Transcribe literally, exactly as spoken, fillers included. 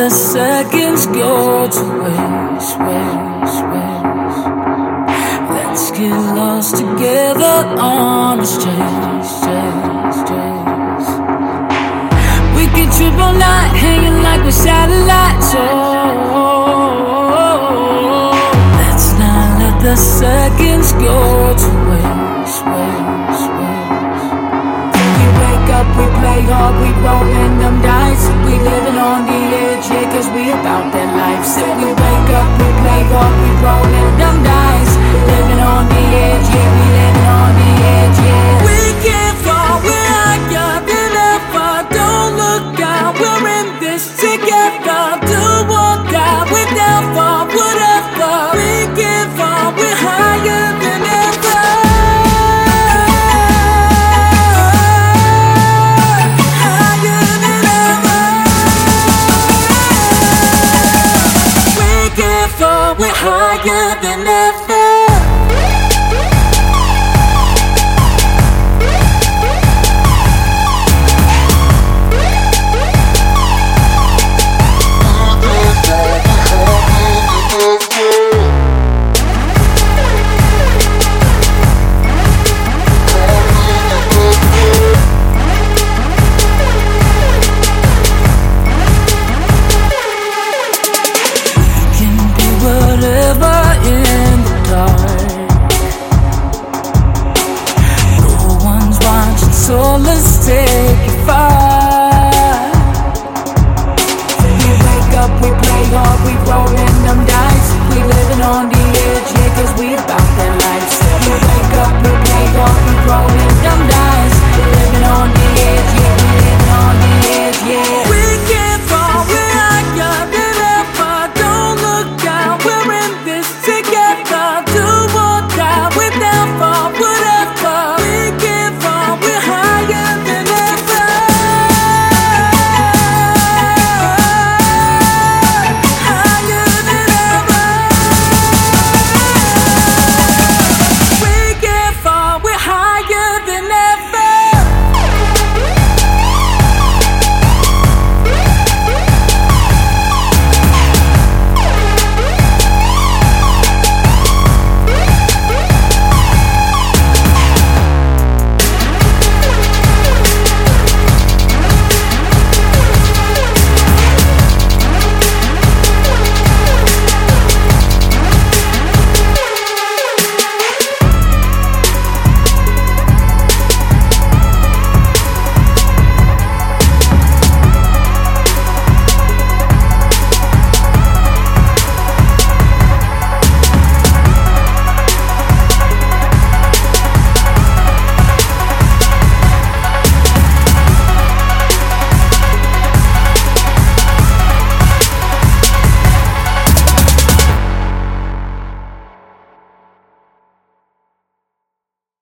the seconds go to waste, waste, waste. Let's get lost together on this chase, chase, chase. We can trip all night, hanging like we're satellites. Oh, let's not let the seconds go to waste, waste, waste. We wake up, we play hard, we rollin' them dice. We living on the edge, yeah, cause we about that life. So we wake up, we play hard, we rollin' them dice. Living on the edge, yeah, we living on the edge, yeah. We can't fall, we're higher than ever. Don't look out, we're in this together. Do or die, we're down for whatever. We can't fall, we're higher than ever. Higher than ever. We can't fall, we're higher than ever.